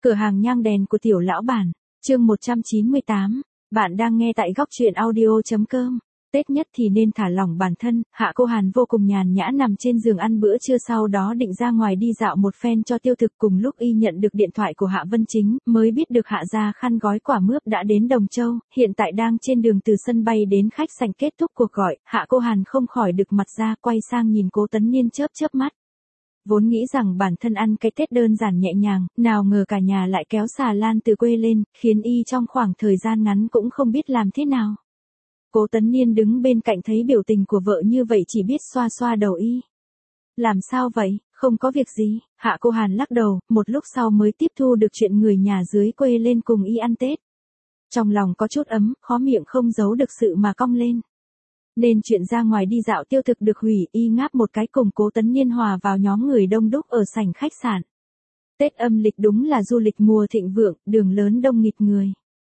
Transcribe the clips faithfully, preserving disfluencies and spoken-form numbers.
Cửa hàng nhang đèn của tiểu lão bản, chương một trăm chín mươi tám, bạn đang nghe tại góc truyện audio.com. Tết nhất thì nên thả lỏng bản thân, Hạ Cô Hàn vô cùng nhàn nhã nằm trên giường ăn bữa trưa, sau đó định ra ngoài đi dạo một phen cho tiêu thực. Cùng lúc y nhận được điện thoại của Hạ Vân Chính, mới biết được Hạ gia khăn gói quả mướp đã đến Đồng Châu, hiện tại đang trên đường từ sân bay đến khách sạn kết thúc cuộc gọi. Hạ Cô Hàn không khỏi được mặt ra, quay sang nhìn Cố Tấn Niên chớp chớp mắt. Vốn nghĩ rằng bản thân ăn cái Tết đơn giản nhẹ nhàng, nào ngờ cả nhà lại kéo xà lan từ quê lên, khiến y trong khoảng thời gian ngắn cũng không biết làm thế nào. Cố Tấn Niên đứng bên cạnh thấy biểu tình của vợ như vậy chỉ biết xoa xoa đầu y. Làm sao vậy, không có việc gì, Hạ Cô Hàn lắc đầu, một lúc sau mới tiếp thu được chuyện người nhà dưới quê lên cùng y ăn Tết. Trong lòng có chút ấm, khó miệng không giấu được sự mà cong lên. Nên chuyện ra ngoài đi dạo tiêu thực được hủy, y ngáp một cái cùng Cố Tấn Niên hòa vào nhóm người đông đúc ở sảnh khách sạn. Tết âm lịch đúng là du lịch mùa thịnh vượng, đường lớn đông nghịt người.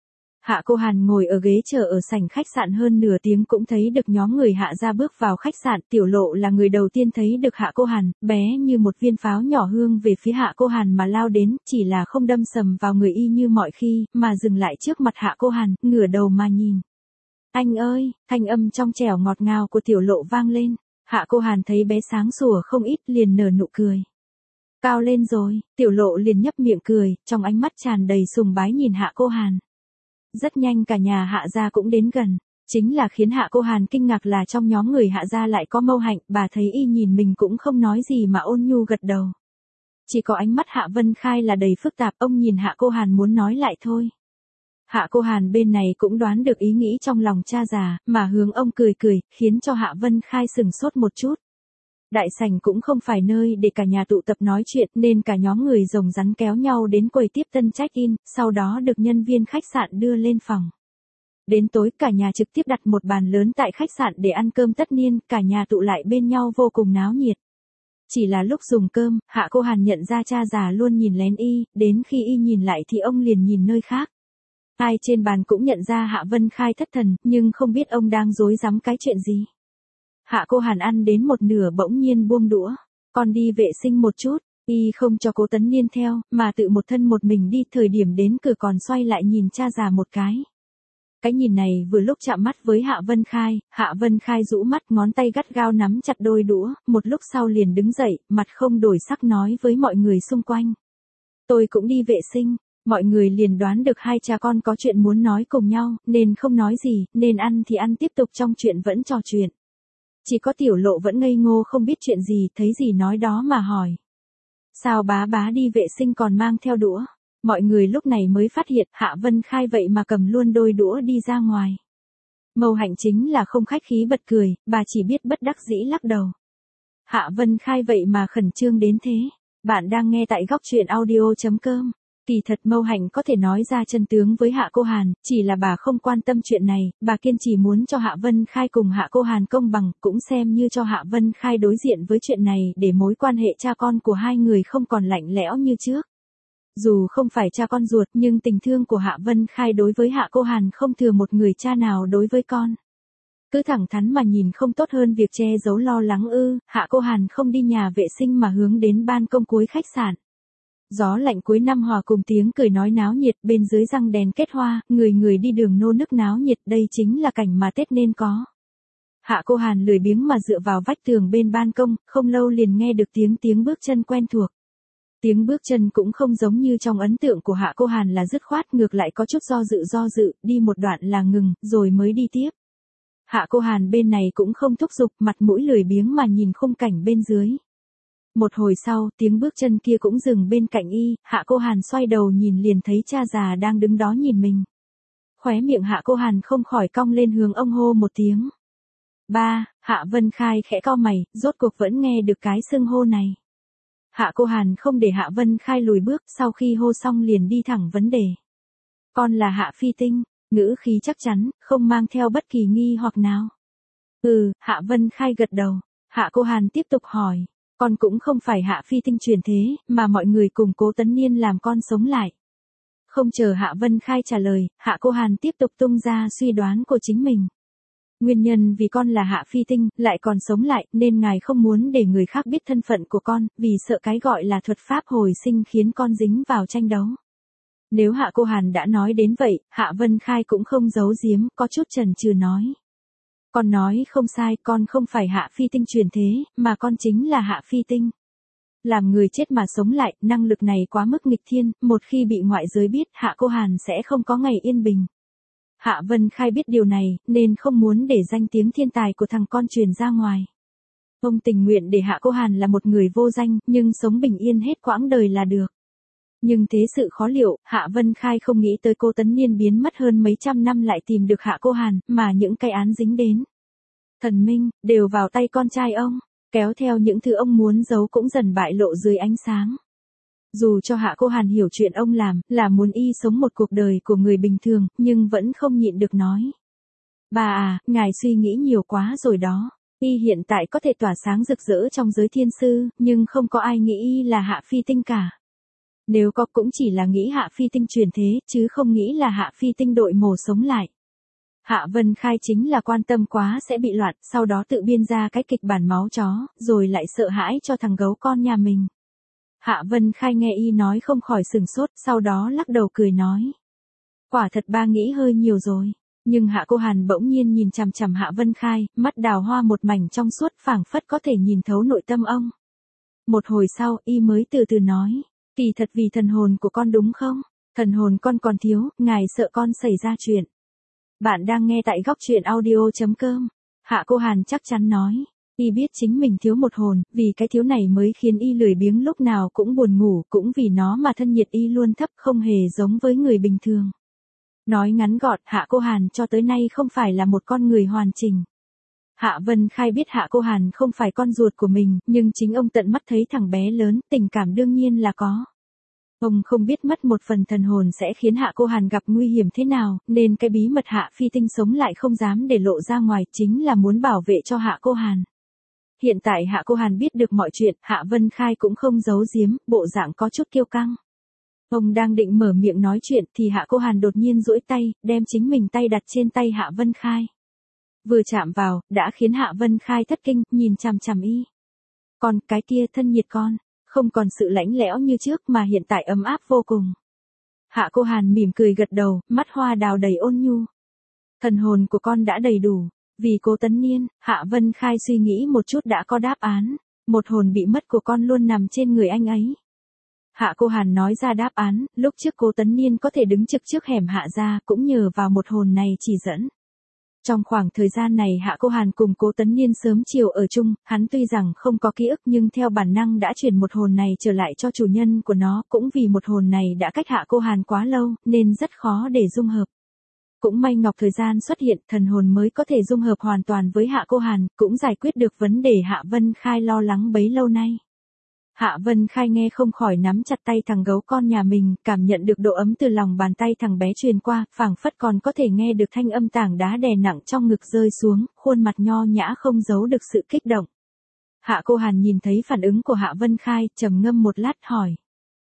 Hạ Cô Hàn ngồi ở ghế chờ ở sảnh khách sạn hơn nửa tiếng cũng thấy được nhóm người Hạ gia bước vào khách sạn. Tiểu Lộ là người đầu tiên thấy được Hạ Cô Hàn, bé như một viên pháo nhỏ hướng về phía Hạ Cô Hàn mà lao đến, chỉ là không đâm sầm vào người y như mọi khi, mà dừng lại trước mặt Hạ Cô Hàn, ngửa đầu mà nhìn. Anh ơi, thanh âm trong trẻo ngọt ngào của Tiểu Lộ vang lên. Hạ Cô Hàn thấy bé sáng sủa không ít liền nở nụ cười. Cao lên rồi, Tiểu Lộ liền nhấp miệng cười, trong ánh mắt tràn đầy sùng bái nhìn Hạ Cô Hàn. Rất nhanh cả nhà Hạ gia cũng đến gần. Chính là khiến Hạ Cô Hàn kinh ngạc là trong nhóm người Hạ gia lại có Mâu Hạnh, bà thấy y nhìn mình cũng không nói gì mà ôn nhu gật đầu. Chỉ có ánh mắt Hạ Vân Khai là đầy phức tạp, ông nhìn Hạ Cô Hàn muốn nói lại thôi. Hạ Cô Hàn bên này cũng đoán được ý nghĩ trong lòng cha già, mà hướng ông cười cười, khiến cho Hạ Vân Khai sừng sốt một chút. Đại sảnh cũng không phải nơi để cả nhà tụ tập nói chuyện, nên cả nhóm người rồng rắn kéo nhau đến quầy tiếp tân check-in, sau đó được nhân viên khách sạn đưa lên phòng. Đến tối cả nhà trực tiếp đặt một bàn lớn tại khách sạn để ăn cơm tất niên, cả nhà tụ lại bên nhau vô cùng náo nhiệt. Chỉ là lúc dùng cơm, Hạ Cô Hàn nhận ra cha già luôn nhìn lén y, đến khi y nhìn lại thì ông liền nhìn nơi khác. Ai trên bàn cũng nhận ra Hạ Vân Khai thất thần, nhưng không biết ông đang rối rắm cái chuyện gì. Hạ Cô Hàn ăn đến một nửa bỗng nhiên buông đũa, con đi vệ sinh một chút, y không cho Cố Tấn Niên theo, mà tự một thân một mình đi, thời điểm đến cửa còn xoay lại nhìn cha già một cái. Cái nhìn này vừa lúc chạm mắt với Hạ Vân Khai, Hạ Vân Khai rũ mắt, ngón tay gắt gao nắm chặt đôi đũa, một lúc sau liền đứng dậy, mặt không đổi sắc nói với mọi người xung quanh. Tôi cũng đi vệ sinh. Mọi người liền đoán được hai cha con có chuyện muốn nói cùng nhau, nên không nói gì, nên ăn thì ăn, tiếp tục trong chuyện vẫn trò chuyện. Chỉ có Tiểu Lộ vẫn ngây ngô không biết chuyện gì, thấy gì nói đó mà hỏi. Sao bá bá đi vệ sinh còn mang theo đũa? Mọi người lúc này mới phát hiện Hạ Vân Khai vậy mà cầm luôn đôi đũa đi ra ngoài. Mâu Hạnh chính là không khách khí bật cười, bà chỉ biết bất đắc dĩ lắc đầu. Hạ Vân Khai vậy mà khẩn trương đến thế. Bạn đang nghe tại góc truyện audio.com. Kỳ thật Mâu Hạnh có thể nói ra chân tướng với Hạ Cô Hàn, chỉ là bà không quan tâm chuyện này, bà kiên trì muốn cho Hạ Vân Khai cùng Hạ Cô Hàn công bằng, cũng xem như cho Hạ Vân Khai đối diện với chuyện này để mối quan hệ cha con của hai người không còn lạnh lẽo như trước. Dù không phải cha con ruột nhưng tình thương của Hạ Vân Khai đối với Hạ Cô Hàn không thừa một người cha nào đối với con. Cứ thẳng thắn mà nhìn không tốt hơn việc che giấu lo lắng ư. Hạ Cô Hàn không đi nhà vệ sinh mà hướng đến ban công cuối khách sạn. Gió lạnh cuối năm hòa cùng tiếng cười nói náo nhiệt, bên dưới răng đèn kết hoa, người người đi đường nô nức náo nhiệt, đây chính là cảnh mà Tết nên có. Hạ Cô Hàn lười biếng mà dựa vào vách tường bên ban công, không lâu liền nghe được tiếng tiếng bước chân quen thuộc. Tiếng bước chân cũng không giống như trong ấn tượng của Hạ Cô Hàn là dứt khoát, ngược lại có chút do dự do dự, đi một đoạn là ngừng, rồi mới đi tiếp. Hạ Cô Hàn bên này cũng không thúc giục, mặt mũi lười biếng mà nhìn khung cảnh bên dưới. Một hồi sau, tiếng bước chân kia cũng dừng bên cạnh y, Hạ Cô Hàn xoay đầu nhìn liền thấy cha già đang đứng đó nhìn mình. Khóe miệng Hạ Cô Hàn không khỏi cong lên hướng ông hô một tiếng. Ba, Hạ Vân Khai khẽ cau mày, rốt cuộc vẫn nghe được cái xưng hô này. Hạ Cô Hàn không để Hạ Vân Khai lùi bước, sau khi hô xong liền đi thẳng vấn đề. Con là Hạ Phi Tinh, ngữ khí chắc chắn, không mang theo bất kỳ nghi hoặc nào. Ừ, Hạ Vân Khai gật đầu. Hạ Cô Hàn tiếp tục hỏi. Con cũng không phải Hạ Phi Tinh truyền thế, mà mọi người cùng Cố Tấn Niên làm con sống lại. Không chờ Hạ Vân Khai trả lời, Hạ Cô Hàn tiếp tục tung ra suy đoán của chính mình. Nguyên nhân vì con là Hạ Phi Tinh, lại còn sống lại, nên ngài không muốn để người khác biết thân phận của con, vì sợ cái gọi là thuật pháp hồi sinh khiến con dính vào tranh đấu. Nếu Hạ Cô Hàn đã nói đến vậy, Hạ Vân Khai cũng không giấu giếm, có chút chần chừ nói. Con nói không sai, con không phải Hạ Phi Tinh truyền thế, mà con chính là Hạ Phi Tinh. Làm người chết mà sống lại, năng lực này quá mức nghịch thiên, một khi bị ngoại giới biết, Hạ Cô Hàn sẽ không có ngày yên bình. Hạ Vân Khai biết điều này, nên không muốn để danh tiếng thiên tài của thằng con truyền ra ngoài. Ông tình nguyện để Hạ Cô Hàn là một người vô danh, nhưng sống bình yên hết quãng đời là được. Nhưng thế sự khó liệu, Hạ Vân Khai không nghĩ tới Cố Tấn Niên biến mất hơn mấy trăm năm lại tìm được Hạ Cô Hàn, mà những cái án dính đến thần minh, đều vào tay con trai ông, kéo theo những thứ ông muốn giấu cũng dần bại lộ dưới ánh sáng. Dù cho Hạ Cô Hàn hiểu chuyện ông làm, là muốn y sống một cuộc đời của người bình thường, nhưng vẫn không nhịn được nói. Bà à, ngài suy nghĩ nhiều quá rồi đó. Y hiện tại có thể tỏa sáng rực rỡ trong giới thiên sư, nhưng không có ai nghĩ y là Hạ Phi Tinh cả. Nếu có cũng chỉ là nghĩ Hạ Phi Tinh truyền thế, chứ không nghĩ là Hạ Phi Tinh đội mổ sống lại. Hạ Vân Khai chính là quan tâm quá sẽ bị loạn, sau đó tự biên ra cái kịch bản máu chó, rồi lại sợ hãi cho thằng gấu con nhà mình. Hạ Vân Khai nghe y nói không khỏi sừng sốt, sau đó lắc đầu cười nói. Quả thật ba nghĩ hơi nhiều rồi. Nhưng Hạ Cô Hàn bỗng nhiên nhìn chằm chằm Hạ Vân Khai, mắt đào hoa một mảnh trong suốt phảng phất có thể nhìn thấu nội tâm ông. Một hồi sau, y mới từ từ nói. Kỳ thật vì thần hồn của con đúng không? Thần hồn con còn thiếu, ngài sợ con xảy ra chuyện. Bạn đang nghe tại góc truyện audio chấm com. Hạ Cô Hàn chắc chắn nói. Y biết chính mình thiếu một hồn, vì cái thiếu này mới khiến y lười biếng lúc nào cũng buồn ngủ, cũng vì nó mà thân nhiệt y luôn thấp, không hề giống với người bình thường. Nói ngắn gọn, Hạ Cô Hàn cho tới nay không phải là một con người hoàn chỉnh. Hạ Vân Khai biết Hạ Cô Hàn không phải con ruột của mình, nhưng chính ông tận mắt thấy thằng bé lớn, tình cảm đương nhiên là có. Ông không biết mất một phần thần hồn sẽ khiến Hạ Cô Hàn gặp nguy hiểm thế nào, nên cái bí mật Hạ Phi Tinh sống lại không dám để lộ ra ngoài, chính là muốn bảo vệ cho Hạ Cô Hàn. Hiện tại Hạ Cô Hàn biết được mọi chuyện, Hạ Vân Khai cũng không giấu giếm, bộ dạng có chút kiêu căng. Ông đang định mở miệng nói chuyện thì Hạ Cô Hàn đột nhiên duỗi tay, đem chính mình tay đặt trên tay Hạ Vân Khai. Vừa chạm vào, đã khiến Hạ Vân Khai thất kinh, nhìn chằm chằm y. Còn cái kia thân nhiệt con, không còn sự lãnh lẽo như trước mà hiện tại ấm áp vô cùng. Hạ Cô Hàn mỉm cười gật đầu, mắt hoa đào đầy ôn nhu. Thần hồn của con đã đầy đủ. Vì Cố Tấn Niên, Hạ Vân Khai suy nghĩ một chút đã có đáp án. Một hồn bị mất của con luôn nằm trên người anh ấy. Hạ Cô Hàn nói ra đáp án, lúc trước Cố Tấn Niên có thể đứng trực trước hẻm Hạ gia cũng nhờ vào một hồn này chỉ dẫn. Trong khoảng thời gian này Hạ Cô Hàn cùng Cố Tấn Niên sớm chiều ở chung, hắn tuy rằng không có ký ức nhưng theo bản năng đã chuyển một hồn này trở lại cho chủ nhân của nó, cũng vì một hồn này đã cách Hạ Cô Hàn quá lâu, nên rất khó để dung hợp. Cũng may ngọc thời gian xuất hiện, thần hồn mới có thể dung hợp hoàn toàn với Hạ Cô Hàn, cũng giải quyết được vấn đề Hạ Vân Khai lo lắng bấy lâu nay. Hạ Vân Khai nghe không khỏi nắm chặt tay thằng gấu con nhà mình, cảm nhận được độ ấm từ lòng bàn tay thằng bé truyền qua, phảng phất còn có thể nghe được thanh âm tảng đá đè nặng trong ngực rơi xuống, khuôn mặt nho nhã không giấu được sự kích động. Hạ Cô Hàn nhìn thấy phản ứng của Hạ Vân Khai, trầm ngâm một lát hỏi.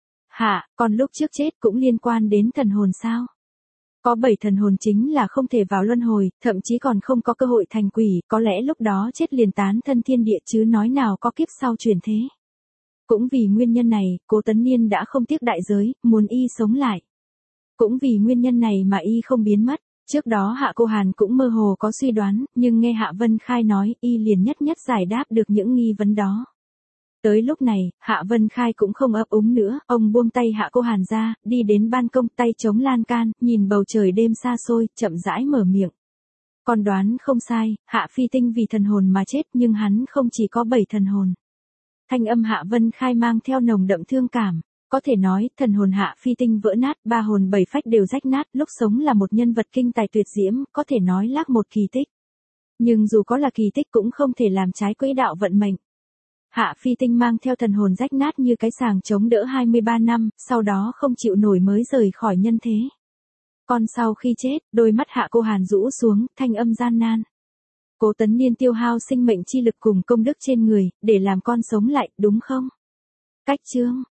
Hạ, con lúc trước chết cũng liên quan đến thần hồn sao? Có bảy thần hồn chính là không thể vào luân hồi, thậm chí còn không có cơ hội thành quỷ, có lẽ lúc đó chết liền tán thân thiên địa chứ nói nào có kiếp sau chuyển thế. Cũng vì nguyên nhân này, Cố Tấn Niên đã không tiếc đại giới, muốn y sống lại. Cũng vì nguyên nhân này mà y không biến mất. Trước đó Hạ Cô Hàn cũng mơ hồ có suy đoán, nhưng nghe Hạ Vân Khai nói, y liền nhất nhất giải đáp được những nghi vấn đó. Tới lúc này, Hạ Vân Khai cũng không ấp úng nữa, ông buông tay Hạ Cô Hàn ra, đi đến ban công tay chống lan can, nhìn bầu trời đêm xa xôi, chậm rãi mở miệng. Con đoán không sai, Hạ Phi Tinh vì thần hồn mà chết nhưng hắn không chỉ có bảy thần hồn. Thanh âm Hạ Vân Khai mang theo nồng đậm thương cảm. Có thể nói, thần hồn Hạ Phi Tinh vỡ nát, ba hồn bảy phách đều rách nát, lúc sống là một nhân vật kinh tài tuyệt diễm, có thể nói lác một kỳ tích. Nhưng dù có là kỳ tích cũng không thể làm trái quỹ đạo vận mệnh. Hạ Phi Tinh mang theo thần hồn rách nát như cái sàng chống đỡ hai mươi ba năm, sau đó không chịu nổi mới rời khỏi nhân thế. Còn sau khi chết, đôi mắt Hạ Cô Hàn rũ xuống, thanh âm gian nan. Cố Tấn Niên tiêu hao sinh mệnh chi lực cùng công đức trên người, để làm con sống lại, đúng không? Cách chương,